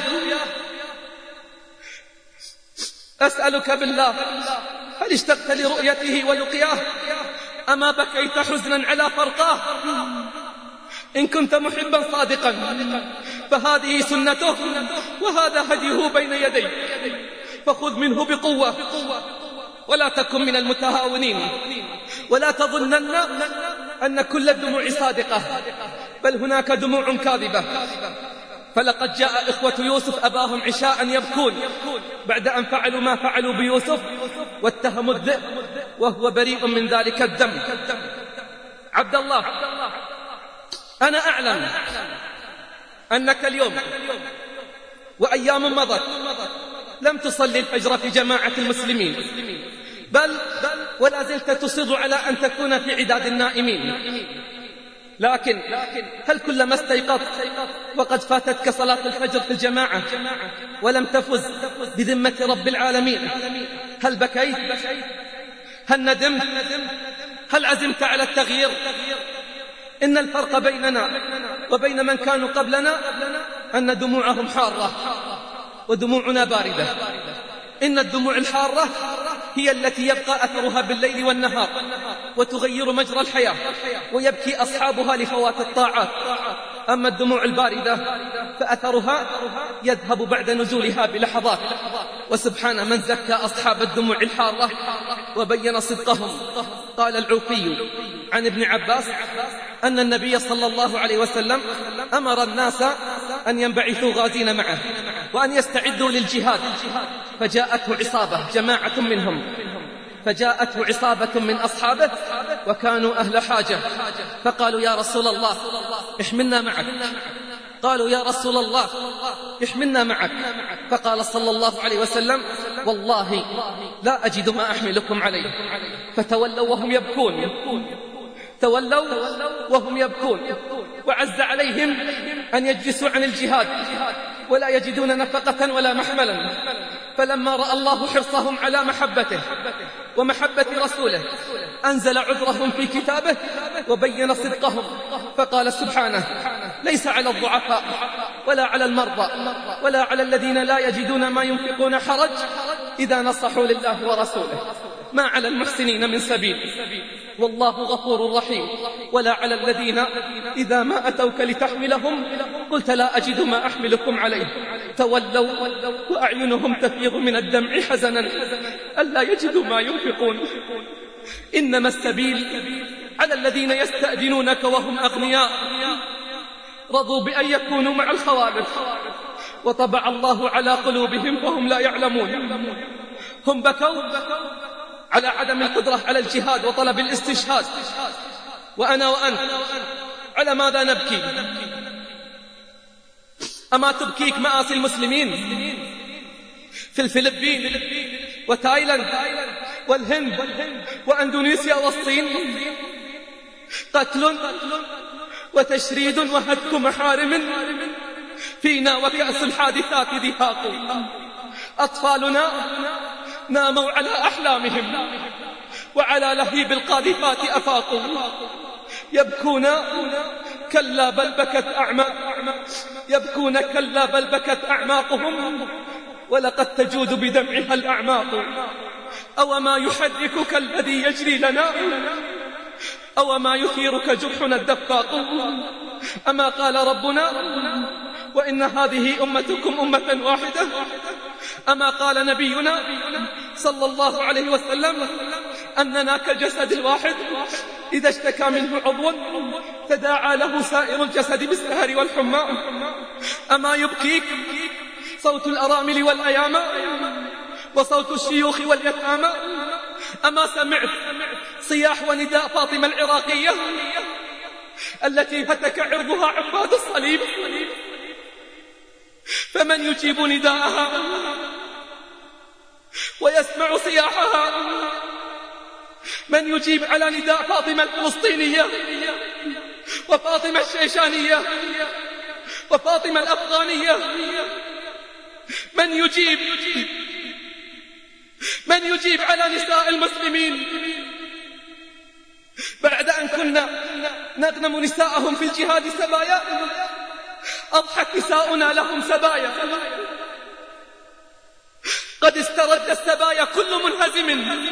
أسألك بالله، هل اشتقت لرؤيته ولقياه؟ أما بكيت حزنا على فرقاه؟ إن كنت محبا صادقا فهذه سنته وهذا هديه بين يديك، فخذ منه بقوة ولا تكن من المتهاونين، ولا تظنن أن كل الدموع صادقة، بل هناك دموع كاذبة. فلقد جاء إخوة يوسف أباهم عشاء يبكون بعد أن فعلوا ما فعلوا بيوسف واتهموا الذئب وهو بريء من ذلك الدم. عبد الله، أنا أعلم أنك اليوم وأيام مضت لم تصلي الفجر في جماعة المسلمين، بل ولا زلت تصر على أن تكون في عداد النائمين. لكن هل كلما استيقظت وقد فاتتك صلاة الفجر في الجماعة ولم تفز بذمة رب العالمين، هل بكيت؟ هل ندمت؟ هل عزمت على التغيير؟ إن الفرق بيننا وبين من كانوا قبلنا أن دموعهم حارة ودموعنا باردة. إن الدموع الحارة هي التي يبقى أثرها بالليل والنهار وتغير مجرى الحياة ويبكي أصحابها لفوات الطاعات. أما الدموع الباردة فأثرها يذهب بعد نزولها بلحظات. وسبحان من زكى أصحاب الدموع الحارة وبين صدقهم. قال العوفي عن ابن عباس أن النبي صلى الله عليه وسلم أمر الناس أن ينبعثوا غازين معه وأن يستعدوا للجهاد، فجاءته عصابة جماعة منهم فجاءته عصابة من أصحابه وكانوا أهل حاجة، فقالوا يا رسول الله احملنا معك. قالوا يا رسول الله احملنا معك. فقال صلى الله عليه وسلم والله لا أجد ما أحملكم عليه. فتولوا وهم يبكون تولوا وهم يبكون وعز عليهم أن يجلسوا عن الجهاد ولا يجدون نفقة ولا محملا. فلما رأى الله حرصهم على محبته ومحبة رسوله أنزل عذرهم في كتابه وبين صدقهم، فقال سبحانه ليس على الضعفاء ولا على المرضى ولا على الذين لا يجدون ما ينفقون حرج إذا نصحوا لله ورسوله، ما على المحسنين من سبيل والله غفور رحيم. ولا على الذين إذا ما أتوك لتحملهم قلت لا أجد ما أحملكم عليه تولوا وأعينهم تفيض من الدمع حزنا ألا يجدوا ما ينفقون. إنما السبيل على الذين يستأذنونك وهم أغنياء رضوا بأن يكونوا مع الخوالف وطبع الله على قلوبهم فهم لا يعلمون. هم بكوا على عدم القدرة على الجهاد وطلب الاستشهاد، وأنا وأنت على ماذا نبكي؟ أما تبكيك مآسي المسلمين في الفلبين وتايلاند والهند وأندونيسيا والصين؟ قتل وتشريد وهتك محارم فينا وكأس الحادثات دهاق. أطفالنا ناموا على أحلامهم وعلى لهيب القاذفات أفاقوا يبكون كلا بل بكت أعماق يبكون كلا بل بكت أعماقهم ولقد تجود بدمعها الأعماق. أو ما يحركك الذي يجري لنا أو ما يثيرك جرحنا الدفاق. أما قال ربنا وإن هذه أمتكم أمة واحدة. أما قال نبينا صلى الله عليه وسلم أننا كالجسد الواحد إذا اشتكى منه عضو تداعى له سائر الجسد بالسهر والحمى. أما يبكيك صوت الأرامل والأيام وصوت الشيوخ واليتامى. أما سمعت صياح ونداء فاطمة العراقية التي هتك عرضها عباد الصليب؟ فمن يجيب نداءها ويسمع صياحها؟ من يجيب على نداء فاطمة الفلسطينية وفاطمة الشيشانية وفاطمة الأفغانية؟ من يجيب من يجيب على نساء المسلمين بعد أن كنا نغنم نساءهم في الجهاد سبايا؟ أضحت نساؤنا لهم سبايا. قد استرد السبايا كل منهزم،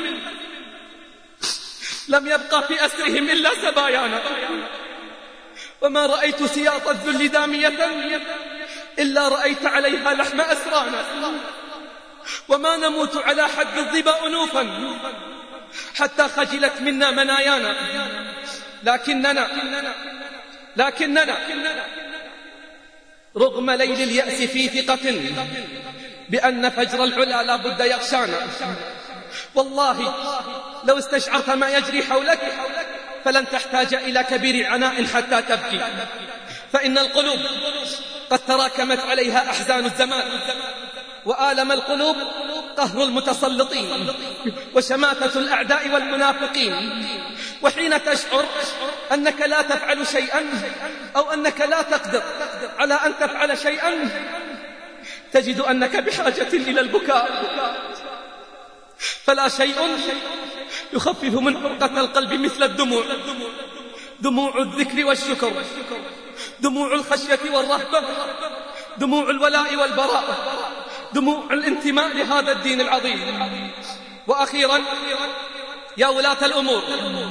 لم يبقى في أسرهم إلا سبايانا. وما رأيت سياط الذل دامية إلا رأيت عليها لحم أسرانا. وما نموت على حد الظبا أنوفا حتى خجلت منا منايانا. لكننا لكننا رغم ليل اليأس في ثقة بأن فجر العلا لا بد يغشانا. والله لو استشعرت ما يجري حولك فلن تحتاج إلى كبير عناء حتى تبكي، فإن القلوب قد تراكمت عليها أحزان الزمان، وآلم القلوب قهر المتسلطين وشماتة الأعداء والمنافقين. وحين تشعر أنك لا تفعل شيئا أو أنك لا تقدر على أن تفعل شيئا تجد أنك بحاجة إلى البكاء. فلا شيء يخفف من حرقة القلب مثل الدموع، دموع الذكر والشكر، دموع الخشية والرهبة، دموع الولاء والبراء، دموع الانتماء لهذا الدين العظيم. وأخيرا يا ولاة الأمور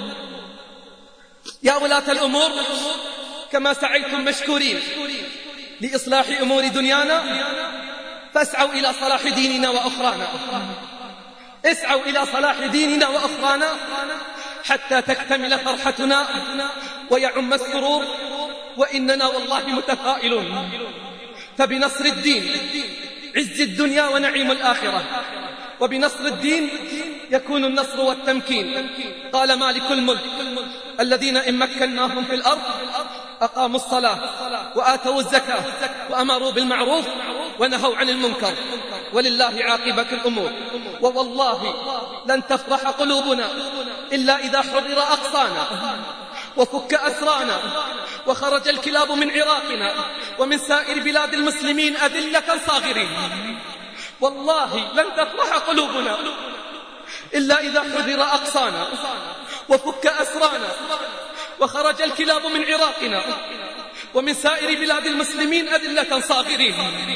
يا ولاة الأمور كما سعيتم مشكورين لإصلاح أمور دنيانا فاسعوا إلى صلاح ديننا وأخرانا. اسعوا إلى صلاح ديننا وأخرانا حتى تكتمل فرحتنا ويعم السرور، وإننا والله متفائلون. فبنصر الدين عز الدنيا ونعيم الآخرة، وبنصر الدين يكون النصر والتمكين. قال مالك الملك: الذين إن مكناهم في الأرض أقاموا الصلاة وآتوا الزكاة وأمروا بالمعروف ونهوا عن المنكر ولله عاقبة الأمور. ووالله لن تفرح قلوبنا إلا إذا حرر أقصانا وفك أسرانا وخرج الكلاب من عراقنا ومن سائر بلاد المسلمين أذلة صاغرين. والله لن تفرح قلوبنا إلا إذا حرر أقصانا وفك أسرانا وخرج الكلاب من عراقنا ومن سائر بلاد المسلمين أذلة صاغرين.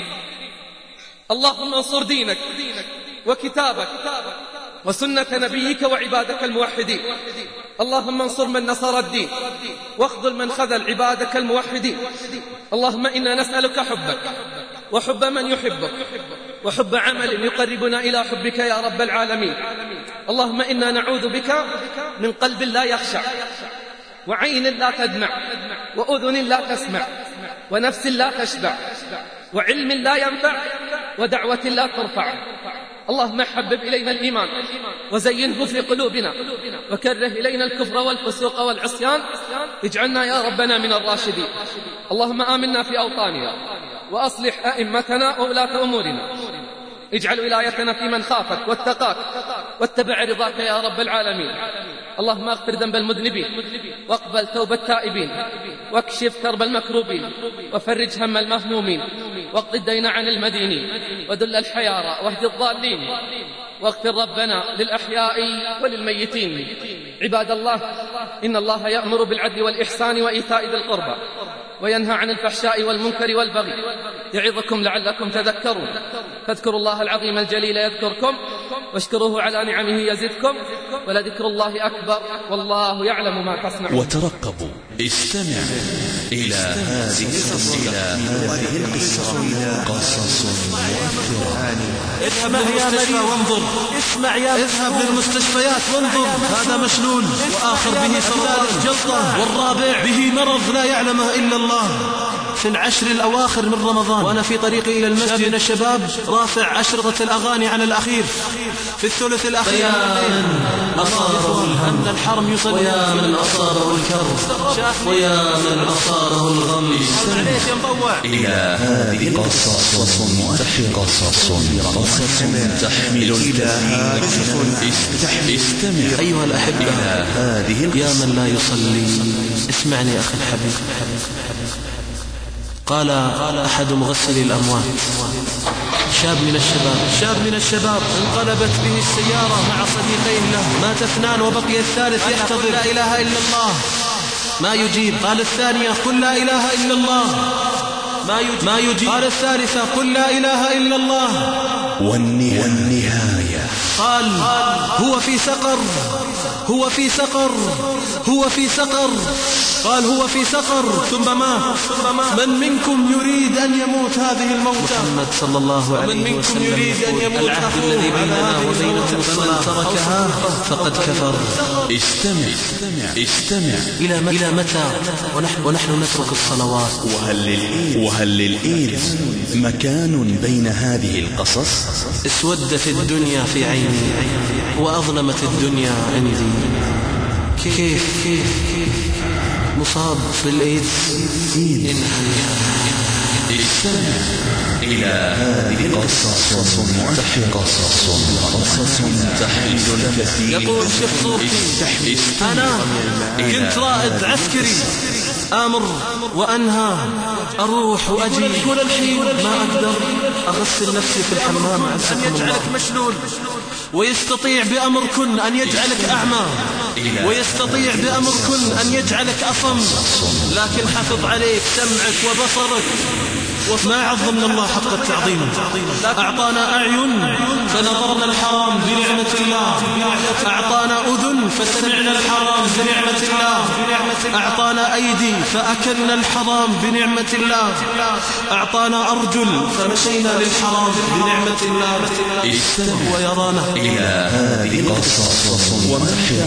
اللهم انصر دينك وكتابك وسنة نبيك وعبادك الموحدين. اللهم انصر من نصر الدين واخذل من خذل عبادك الموحدين. اللهم إنا نسألك حبك وحب من يحبك وحب عمل يقربنا إلى حبك يا رب العالمين. اللهم إنا نعوذ بك من قلب لا يخشع وعين لا تدمع وأذن لا تسمع ونفس لا تشبع وعلم لا ينفع ودعوة لا ترفع. اللهم حبب إلينا الإيمان وزينه في قلوبنا وكره إلينا الكفر والفسوق والعصيان اجعلنا يا ربنا من الراشدين. اللهم آمنا في أوطاننا وأصلح أئمتنا وولاة أمورنا. اجعل ولايتنا في من خافك واتقاك واتبع رضاك يا رب العالمين. اللهم اغفر ذنب المذنبين واقبل توبة التائبين واكشف كرب المكروبين وفرج هم المهمومين واقض الدين عن المدينين ودل الحيارى واهد الضالين واغفر ربنا للأحياء وللميتين. عباد الله، إن الله يأمر بالعدل والإحسان وإيتاء ذي القربى وينهى عن الفحشاء والمنكر والبغي يعظكم لعلكم تذكرون. فاذكروا الله العظيم الجليل يذكركم واشكروه على نعمه يزدكم ولذكر الله أكبر والله يعلم ما تصنعون.
وترقبوا استمع إلى هذه القصة قصص مؤثرة.
اسمع يا مريض وانظر، اسمع يا اذهب للمستشفيات وانظر، هذا مشلول وآخر به سرطان الجلطة والرابع به مرض لا يعلمه إلا الله. في العشر الأواخر من رمضان وأنا في طريقي إلى المسجد من الشباب رافع أشرطة الأغاني على الأخير في الثلث الأخير.
ويا من أصابه الهم
الحرم يصلي،
ويا من أصابه الكرب، ويا من أصابه الغم.
إلى هذه قصص قصص تحمل الكثير. استمع
أيها الأحبة
إلى هذه
يا من لا يصلي، اسمعني أخي الحبيب. قال أحد مغسلي الأموات شاب من الشباب شاب من الشباب انقلبت به السيارة مع صديقين له، مات اثنان وبقي الثالث يحتضر لا إله إلا الله ما يجيب. قال الثانية قل لا إله إلا الله ما يجيب. قال الثالثة قل لا إله إلا الله.
والنهاية
قال هو في سقر هو في سقر هو في سقر. قال هو في سقر ثم مات. من منكم يريد أن يموت هذه الموتى؟ محمد صلى الله عليه وسلم يريد أن يموت العهد الذي بيننا وبينهم فمن تركها فقد كفر.
استمع استمع
إلى إلى متى ونحن, ونحن نترك الصلوات؟
وهل للإيد وهل للإيد مكان بين هذه القصص؟
اسودت الدنيا في عيني وأظلمت الدنيا عندي. كيف كيف مصاب بالإيدز.
استمع إلى هذه قصص قصص قصص تحمل الكثير.
يقول شيخ صوفي أنا كنت رائد عسكري آمر وأنهى أروح وأجي كل الحين ما أقدر أغسل نفسي في الحمام أن يجعلك مشلول، ويستطيع بأمركن أن يجعلك أعمى، ويستطيع بأمركن أن يجعلك أصم، لكن حفظ عليك سمعك وبصرك. وما عظمنا الله حق التعظيم. أعطانا أعين فنظرنا الحرام بنعمة الله، أعطانا أذن فسمعنا الحرام بنعمة الله، أعطانا أيدي فأكلنا الحرام بنعمة الله، أعطانا أرجل فمشينا للحرام بنعمة الله. وهو يرانا.
إلى هذه قصص وماذا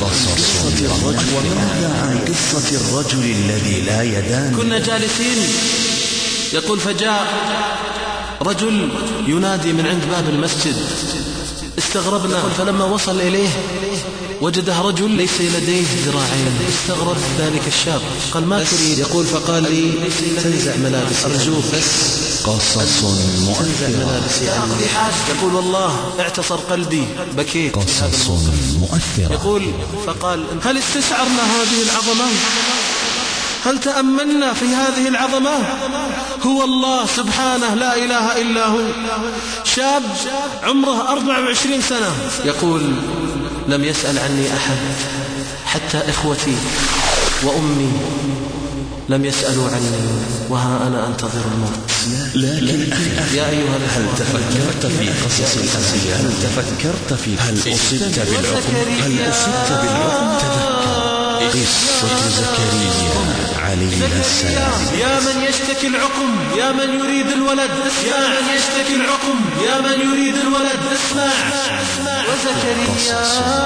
عن قصة الرجل الذي لا يدان؟
كنا جالسين يقول فجاء رجل ينادي من عند باب المسجد، استغربنا فلما وصل إليه وجده رجل ليس لديه ذراعين. استغرب ذلك الشاب قال ما تريد؟ يقول فقال لي تنزع ملابسي أرجوك بس.
قصص مؤثرة.
يقول والله اعتصر قلبي بكيت.
قصص مؤثرة.
يقول فقال هل استشعرنا هذه العظمة؟ هل تأملنا في هذه العظمة؟ هو الله سبحانه لا إله إلا هو. شاب عمره أربع وعشرين سنة يقول لم يسأل عني أحد، حتى إخوتي وأمي لم يسألوا عني، وها أنا أنتظر الموت.
لكن أخي
يا أيها
هل تفكرت في قصص الأنبياء؟ هل تفكرت في هل أصبت بالعقم؟ هل أصبت بالعقم؟ تذكر قصة زكريا عليه السلام.
يا من يشتكي العقم، يا من يريد الولد اسمع. يا من يشتكي العقم، يا من يريد الولد اسمع. وزكريا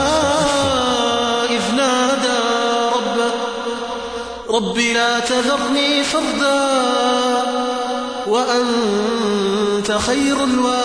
إذ نادى ربه ربي لا تذرني فردا وأنت خير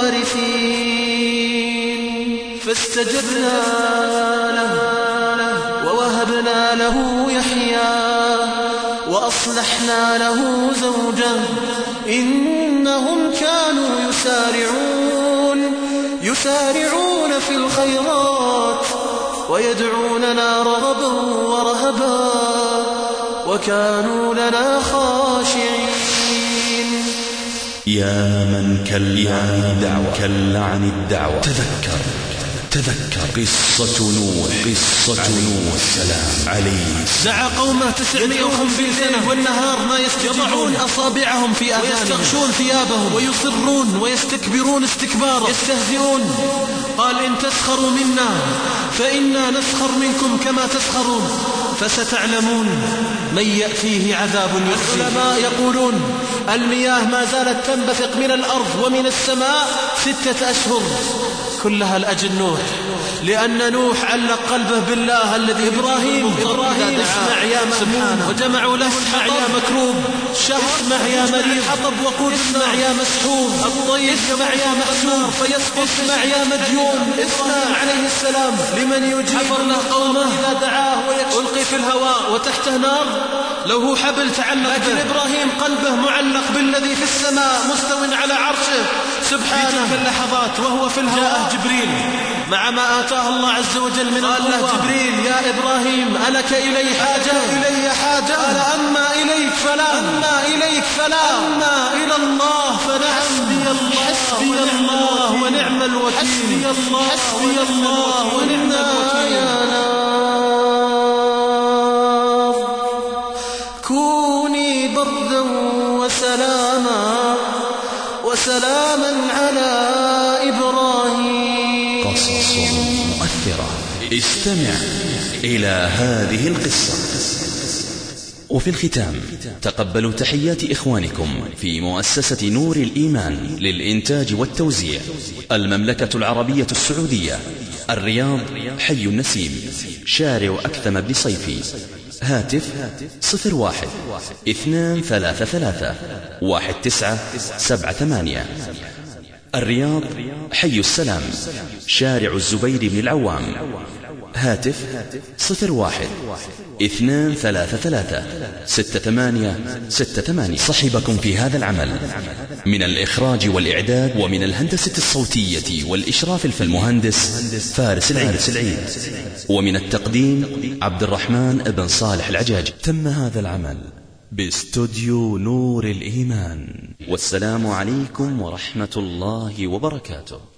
الوارثين. فاستجبنا له ووهبنا له يحيى وأصلحنا له زوجه إنهم كانوا يسارعون يسارعون في الخيرات ويدعوننا رغبا ورهبا وكانوا لنا خاشعين.
يا من كل عن الدعوة كل عن الدعوة تذكر تذكر قصة نوح قصة نوح السلام عليه.
دعا قومه تسعمائة وخمسين سنة والنهار ما يضعون أصابعهم في آذانهم ويستغشون ثيابهم ويصرون ويستكبرون استكبارا يستهزئون. قال إن تسخروا منا فإنا نسخر منكم كما تسخرون. فستعلمون من يأتيه عذاب يخزي. العلماء يقولون المياه ما زالت تنبثق من الأرض ومن السماء ستة أشهر كلها لأجل نوح، لأن نوح علق قلبه بالله الذي إبراهيم إبراهيم اسمع يا مأمون وجمعوا له اسمع يا مكروب، شهر اسمع يا مريض، حطب وقود اسمع يا مسحور، الطير اسمع يا محسور، فيسقط اسمع يا مديون. اسمع عليه السلام لمن يجيب له قومه إذا دعاه ويلقي في الهواء وتحته نار لو هو حبل تعلق به. لكن إبراهيم قلبه معلق بالذي في السماء مستو على عرشه سبحانه. في تلك اللحظات وهو في الهواء جبريل مع ما آتاه الله عز وجل من قال له جبريل يا إبراهيم ألك إلي حاجة إلي حاجة قال أما إليك فلا أما إليك فلا أما إلى الله فنعم حسبي الله ونعم الوكيل حسبي الله حسبي الله ونعم الوكيل. كوني بردا وسلاما وسلاما على إبراهيم.
قصص مؤثرة. استمع إلى هذه القصة. وفي الختام تقبلوا تحيات إخوانكم في مؤسسة نور الإيمان للإنتاج والتوزيع، المملكة العربية السعودية، الرياض، حي النسيم، شارع أكثم بن صيفي. هاتف صفر واحد اثنان ثلاثة ثلاثة واحد تسعة سبعة ثمانية. الرياض، حي السلام، شارع الزبير بن العوام. هاتف صفر واحد اثنان ثلاثة ثلاثة ستة ثمانية ستة ثمانية. صحبكم في هذا العمل من الإخراج والإعداد ومن الهندسة الصوتية والإشراف في المهندس فارس العيد، ومن التقديم عبد الرحمن بن صالح العجاج. تم هذا العمل باستوديو نور الإيمان. والسلام عليكم ورحمة الله وبركاته.